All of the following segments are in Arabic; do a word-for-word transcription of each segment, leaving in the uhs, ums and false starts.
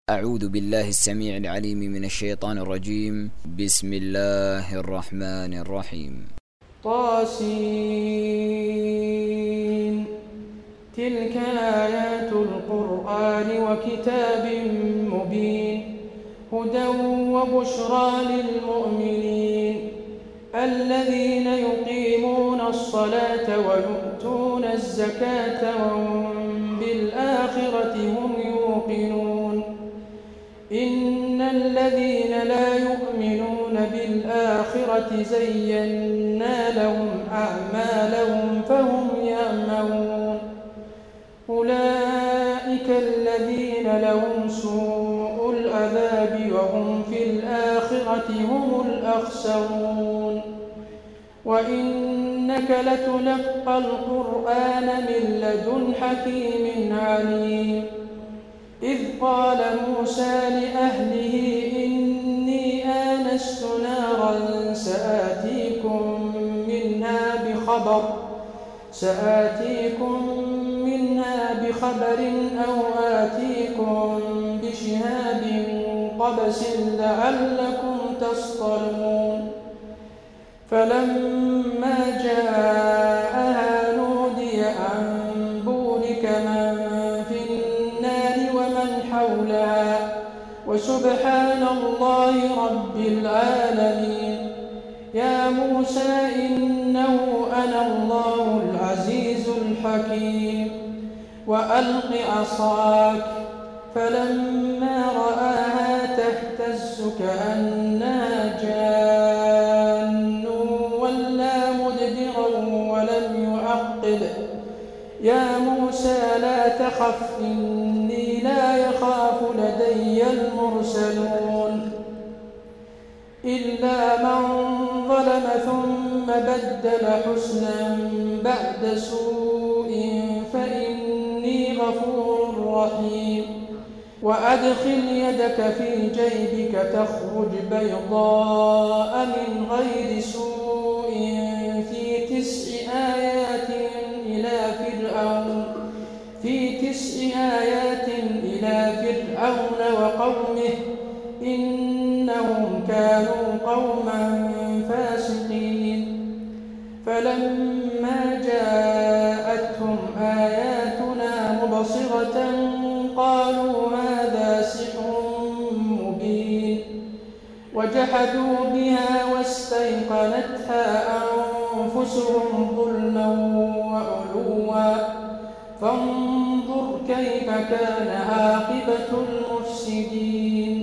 أعوذ بالله السميع العليم من الشيطان الرجيم. بسم الله الرحمن الرحيم. طاسين. تلك آيات القرآن وكتاب مبين هدى وبشرى للمؤمنين الذين يقيمون الصلاة ويؤتون الزكاة وهم بالآخرة هم يوقنون إن الذين لا يؤمنون بالآخرة زينا لهم أعمالهم فهم يعملون أولئك الذين لهم سوء العذاب وهم في الآخرة هم الأخسرون وإنك لتلقى القرآن من لدن حكيم عليم إذ قال موسى لأهله إني آنست نارا سآتيكم منها بخبر سآتيكم منها بخبر أو آتيكم بشهاب قبس لعلكم تصطلون فلما جاءها نودي أن بورك من في النار ومن حولها وسبحان الله رب العالمين يا موسى إنه أنا الله العزيز الحكيم وألق عصاك فلما رآها تهتز كأنها جان ولا مدبرا ولم يعقب يا موسى لا تخف إني لا يخاف لدي المرسلون إلا من ظلم ثم بدل حسنا بعد سوء فإني غفور رحيم وأدخل يدك في جيبك تخرج بيضاء من غير سوء في تسع آيات إلى فرعون في تسع آيات إلى فرعون وقومه إنهم كانوا قوما فاسقين فلما جاءتهم آياتنا مبصرة قالوا هذا سحر مبين وجحدوا بها واستيقنتها أنفسهم ظلما وعلوا فانظر كيف كان عاقبة المفسدين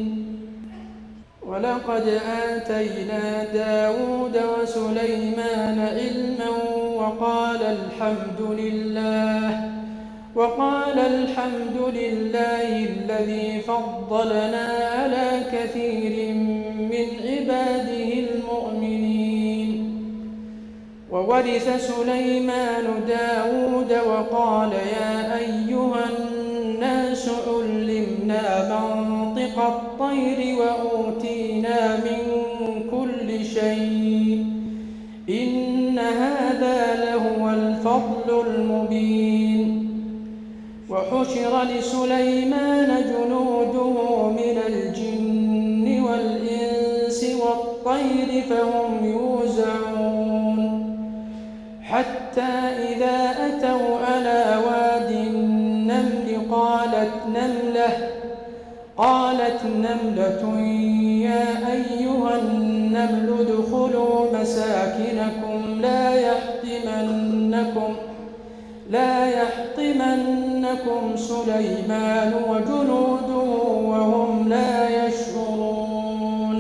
ولقد آتينا داود وسليمان علما وقال الحمد لله وقال الحمد لله الذي فضلنا على كثير من عباده المؤمنين وورث سليمان داود وقال يا أيها الناس علمنا منطق الطير وأوتينا من كل شيء إن هذا لهو الفضل المبين وحشر لسليمان جنوده من الجن والإنس والطير فهم يوزعون حتى إذا أتوا على واد النمل قالت نملة قالت نملة يا أيها النمل ادخلوا مساكنكم لا يحطمنكم لا يحطمنكم سليمان وجنوده وهم لا يشعرون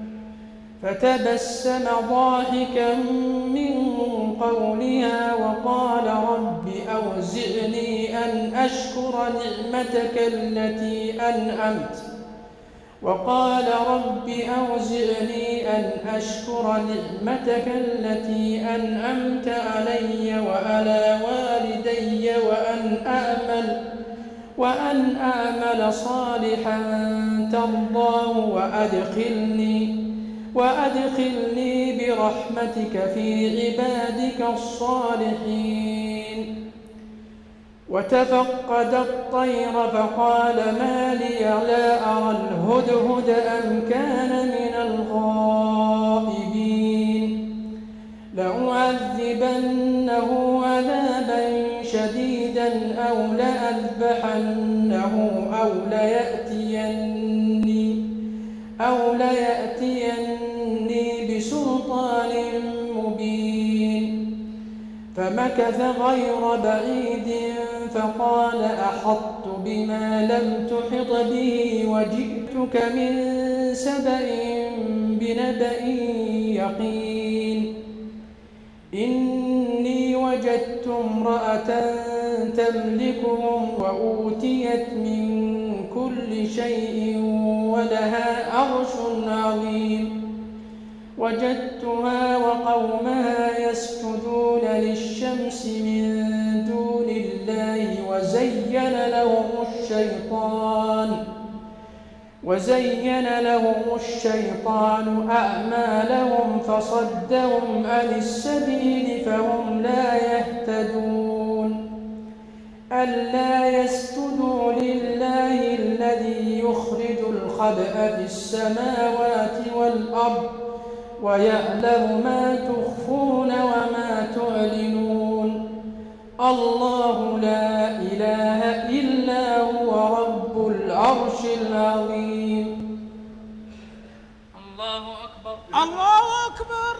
فتبسم ضاحكا من قولها وقال رب أوزعني أن أشكر نعمتك التي أنعمت وقال رب أوزعني أن أشكر نعمتك التي أنعمت علي وعلى والدي وأن أعمل وأن أعمل صالحا ترضاه وأدخلني وأدخلني برحمتك في عبادك الصالحين وتفقد الطير فقال ما لي لا أرى الهدهد أم كان من الغائبين لأعذبنه عذابا شديدا أو لأذبحنه أو ليأتيني أو ليأتيني بسلطان مبين فمكث غير بعيد فقال أحطت بما لم تحط به وجئتك من سبأ بنبأ يقين إني وجدت امرأة تملكهم وأوتيت من كل شيء ولها عرش عظيم وجدتها وقومها يسجدون للشمس من دون الله وزين لهم الشيطان وزين لهم الشيطان أعمالهم فصدهم عن السبيل فهم لا يهتدون ألا يسجدوا لله الذي يخرج الخبأ في السماوات والأرض ويعلم ما تخفون وما تعلنون الله لا إله إلا هو رب العرش العظيم. الله أكبر الله أكبر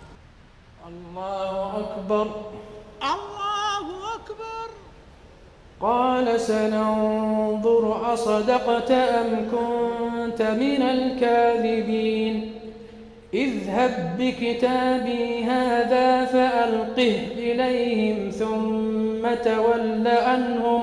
الله أكبر الله أكبر. قال سننظر أصدقت أم كنت من الكاذبين اذهب بكتابي هذا فألقه إليهم ثم تول عنهم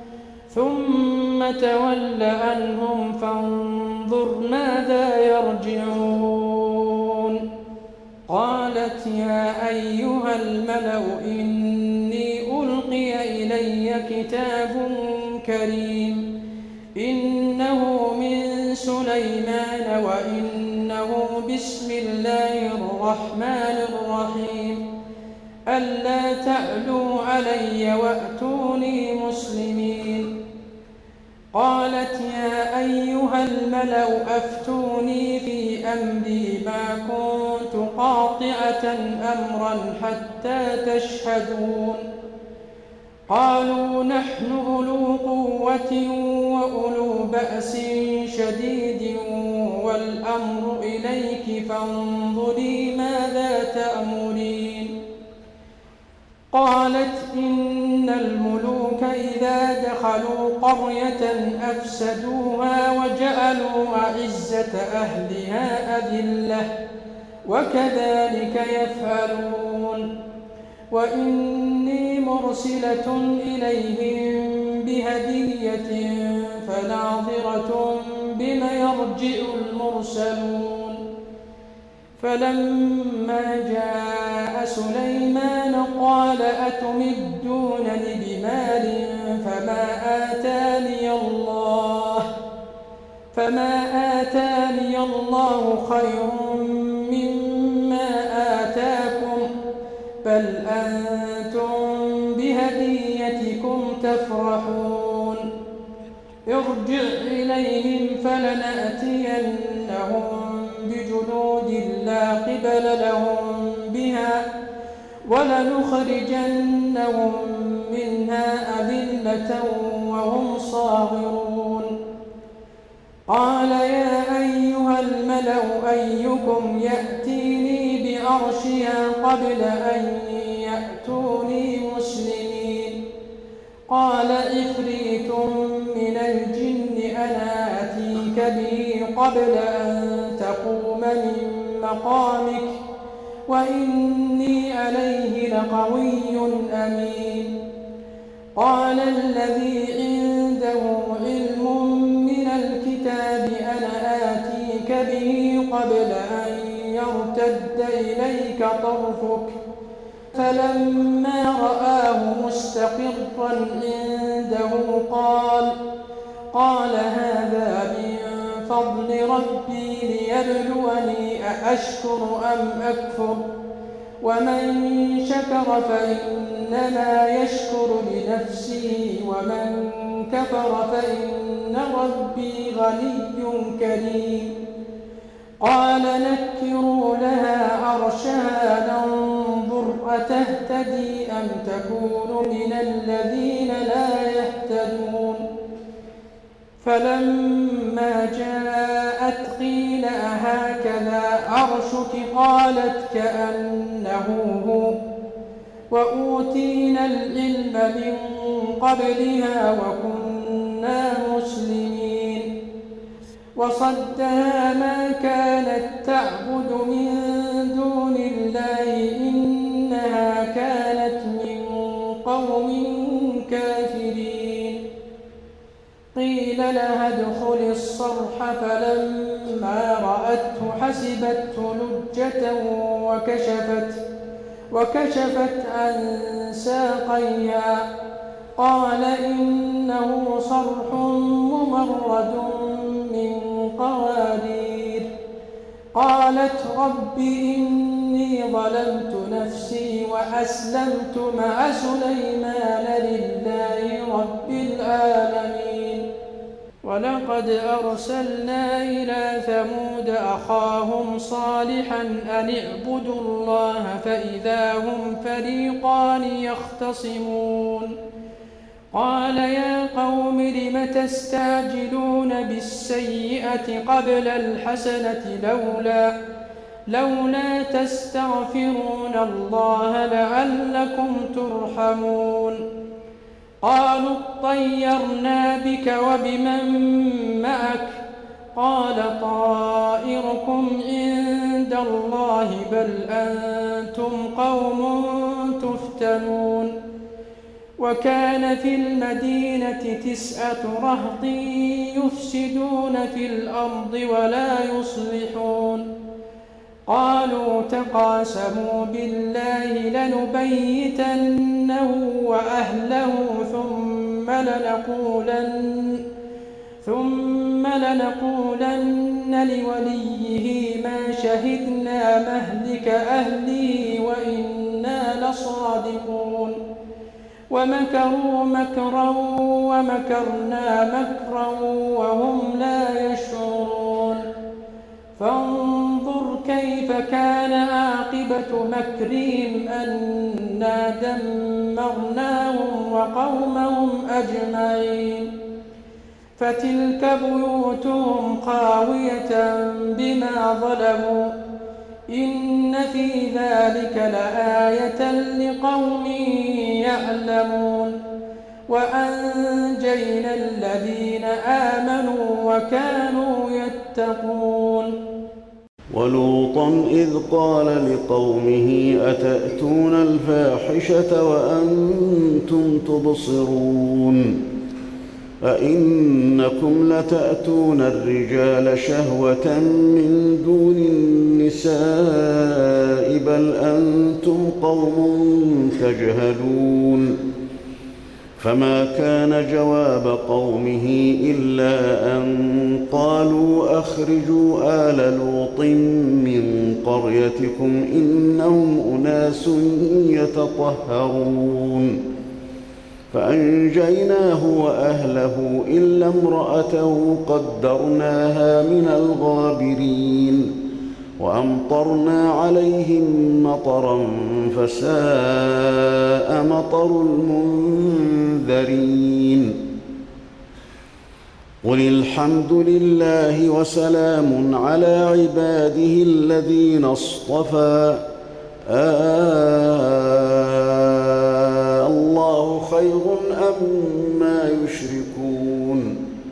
ثم تول عنهم فانظر ماذا يرجعون. قالت يا أيها الملأ إني ألقي إلي كتاب كريم إنه من سليمان وإنه بسم الله الرحمن الرحيم ألا تعلوا علي وأتوني مسلمين. قالت يا أيها الملأ أفتوني في أمري ما كنت قاطعة أمرا حتى تشهدون. قالوا نحن أولو قوة وأولو بأس شديد والأمر إليك فانظري ماذا تأمرين. قالت إن الملوك إذا دخلوا قرية أفسدوها وجعلوا أعزة أهلها أذلة وكذلك يفعلون. وإني مرسلة إليهم بهدية فناظرة بم يرجع المرسلون. فلما جاء سليمان قال أتمدونني بمال فما آتاني الله فما آتاني الله خير مما آتاكم بل أنتم بهديتكم تفرحون. ارجع إليهم فلنأتينهم بجنود لا قبل لهم بها ولنخرجنهم منها أذلة وهم صاغرون. قال يا أيها الملأ أيكم يأتيني بعرشها قبل أن يأتوني مسلمين. قال عفريت من الجن أنا آتيك به قبل أن تقوم من مقامك وإني عليه لقوي أمين. قال الذي عنده علم من الكتاب أنا آتيك به قبل أن يرتد إليك طرفك فلما رآه مستقرا عنده قال قال هذا من فضل ربي ليبلوني أأشكر أم أكفر ومن شكر فإن إنما يشكر لنفسه ومن كفر فإن ربي غني كريم قال نكروا لها عرشها ننظر أتهتدي أم تكون من الذين لا يهتدون فلما جاءت قيل أهكذا عرشك قالت كأنه هو وأوتينا العلم من قبلها وكنا مسلمين وصدها ما كانت تعبد من دون الله إنها كانت من قوم كافرين قيل لها ادخل الصرح فلما رأته حسبته لجة وكشفت وكشفت عن ساقيها قال إنه صرح ممرد من قوارير قالت رب إني ظلمت نفسي وأسلمت مع سليمان لله رب العالمين ولقد أرسلنا إلى ثمود أخاهم صالحا أن اعبدوا الله فإذا هم فريقان يختصمون قال يا قوم لم تستعجلون بالسيئة قبل الحسنة لولا لولا تستغفرون الله لعلكم ترحمون قالوا اطيرنا بك وبمن معك قال طائركم عند الله بل أنتم قوم تفتنون وكان في المدينة تسعة رهط يفسدون في الأرض ولا يصلحون قالوا تقاسموا بالله لنبيتنه وأهله ثم لنقولن ثم لنقولن لوليه ما شهدنا مهلك أهله وإنا لصادقون ومكروا مكرا ومكرنا مكرا وهم لا يشعرون فانظر كيف كان عاقبة مكرهم أنا دمرناهم وقومهم أجمعين فتلك بيوتهم خاوية بما ظلموا إن في ذلك لآية لقوم يعلمون وأنجينا الذين آمنوا وكانوا يتقون ولوطا إذ قال لقومه أتأتون الفاحشة وأنتم تبصرون أئنكم لتأتون الرجال شهوة من دون النساء بل أنتم قوم تجهلون فما كان جواب قومه إلا أن قالوا أخرجوا آل لوط من قريتكم إنهم أناس يتطهرون فأنجيناه وأهله إلا امرأته قدرناها من الغابرين وأمطرنا عليهم مطرا فساء مطر المنذرين قل الحمد لله وسلام على عباده الذين اصطفى آه الله خير أما يشركون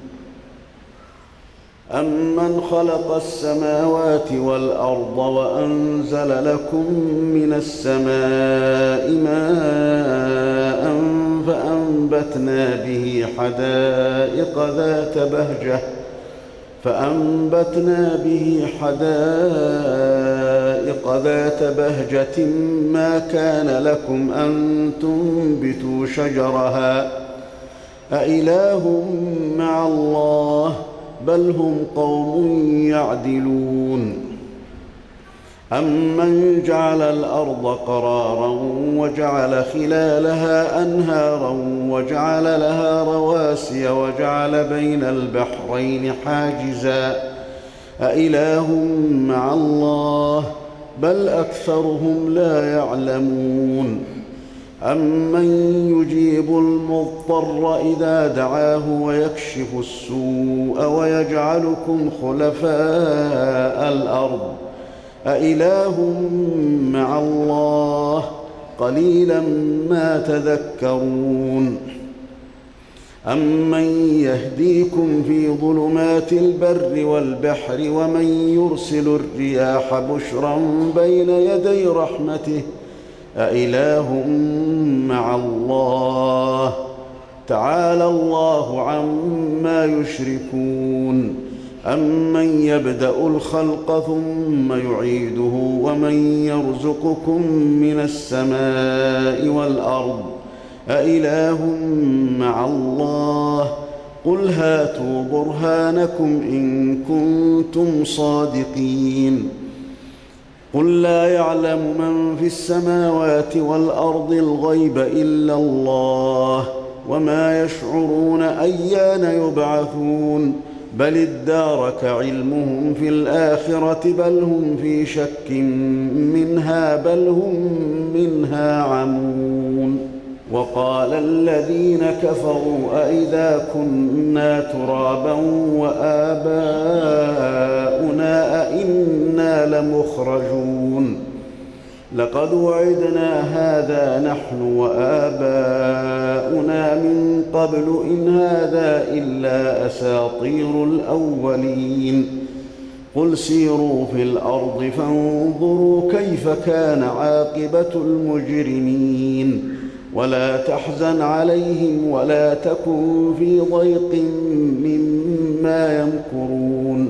أمن خلق السماوات والأرض وأنزل لكم من السماء ماء فأنبتنا به حدائق ذات بهجة فأنبتنا به حدائق ذات بهجة ما كان لكم أن تنبتوا شجرها أإله مع الله بل هم قوم يعدلون أمن جعل الأرض قرارا وجعل خلالها أنهارا وجعل لها رواسي وجعل بين البحرين حاجزا أإله مع الله بل أكثرهم لا يعلمون أمن يجيب المضطر إذا دعاه ويكشف السوء ويجعلكم خلفاء الأرض أإله مع الله قليلا ما تذكرون أمن يهديكم في ظلمات البر والبحر ومن يرسل الرياح بشرا بين يدي رحمته أإله مع الله تعالى الله عما يشركون أمن يبدأ الخلق ثم يعيده ومن يرزقكم من السماء والأرض أإله مع الله قل هاتوا برهانكم إن كنتم صادقين قل لا يعلم من في السماوات والأرض الغيب إلا الله وما يشعرون أيان يبعثون بل ادارك علمهم في الآخرة بل هم في شك منها بل هم منها عمون وقال الذين كفروا أئذا كنا ترابا وآباؤنا أئنا لمخرجون لقد وعدنا هذا نحن وآباؤنا من قبل إن هذا إلا أساطير الأولين قل سيروا في الأرض فانظروا كيف كان عاقبة المجرمين ولا تحزن عليهم ولا تكن في ضيق مما يمكرون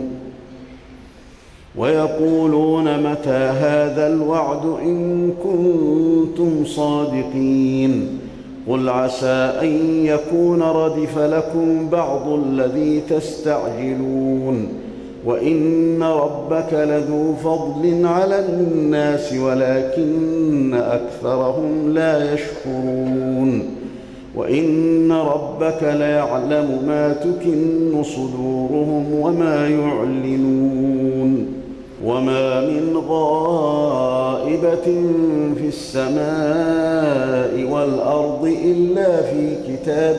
ويقولون متى هذا الوعد إن كنتم صادقين قل عسى أن يكون ردف لكم بعض الذي تستعجلون وإن ربك لذو فضل على الناس ولكن أكثرهم لا يشكرون وإن ربك ليعلم ما تكن صدورهم وما يعلنون وما من غائبة في السماء والأرض إلا في كتاب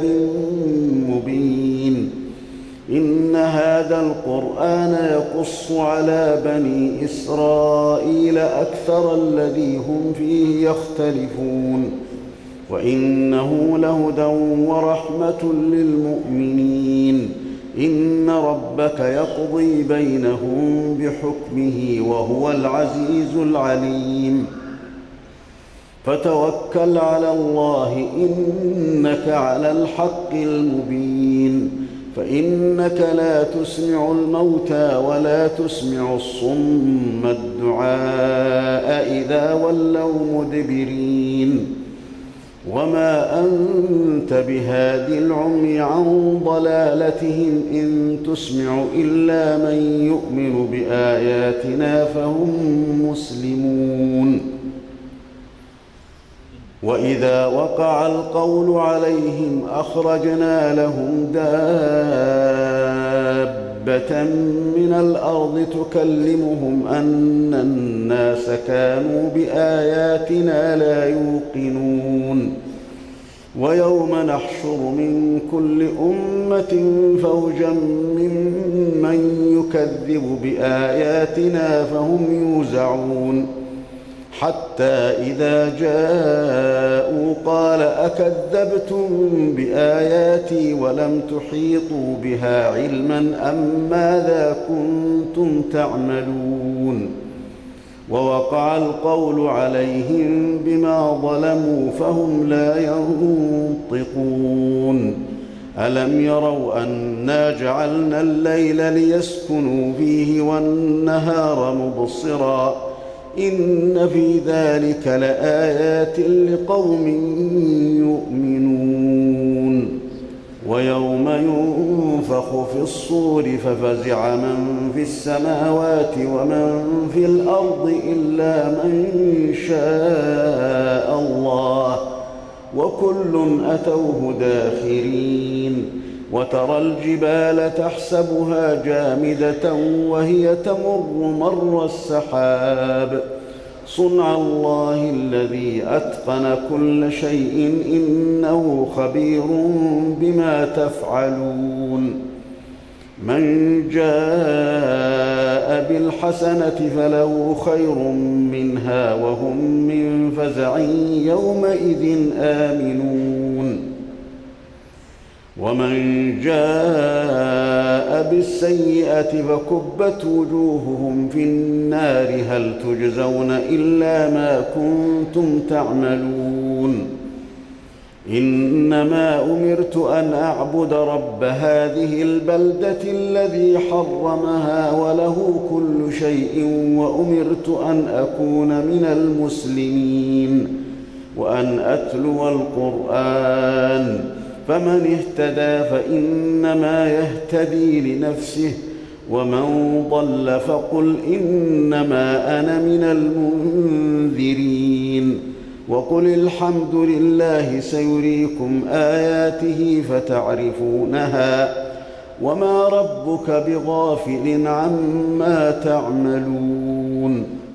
مبين إن هذا القرآن يقص على بني إسرائيل أكثر الذي هم فيه يختلفون وإنه لهدى ورحمة للمؤمنين إن ربك يقضي بينهم بحكمه وهو العزيز العليم فتوكل على الله إنك على الحق المبين فإنك لا تسمع الموتى ولا تسمع الصم الدعاء إذا ولوا مدبرين وما أنت بهاد العمي عن ضلالتهم إن تسمع إلا من يؤمن بآياتنا فهم مسلمون وإذا وقع القول عليهم أخرجنا لهم دابة من الأرض تكلمهم أن الناس كانوا بآياتنا لا يوقنون ويوم نحشر من كل أمة فوجا ممن يكذب بآياتنا فهم يوزعون حتى إذا جاءوا قال أكذبتم بآياتي ولم تحيطوا بها علما أم ماذا كنتم تعملون ووقع القول عليهم بما ظلموا فهم لا ينطقون ألم يروا أنا جعلنا الليل ليسكنوا فيه والنهار مبصرا إن في ذلك لآيات لقوم يؤمنون ويوم ينفخ في الصور ففزع من في السماوات ومن في الأرض إلا من شاء الله وكل أتوه داخرين. وترى الجبال تحسبها جامدة وهي تمر مر السحاب صنع الله الذي أتقن كل شيء إنه خبير بما تفعلون. من جاء بالحسنة فله خير منها وهم من فزع يومئذ آمنون. ومن جاء بالسيئة فكبت وجوههم في النار هل تجزون إلا ما كنتم تعملون. إنما أمرت أن أعبد رب هذه البلدة الذي حرمها وله كل شيء وأمرت أن أكون من المسلمين وأن أتلو القرآن فمن اهتدى فإنما يهتدي لنفسه ومن ضل فقل إنما أنا من المنذرين. وقل الحمد لله سيريكم آياته فتعرفونها وما ربك بغافل عما تعملون.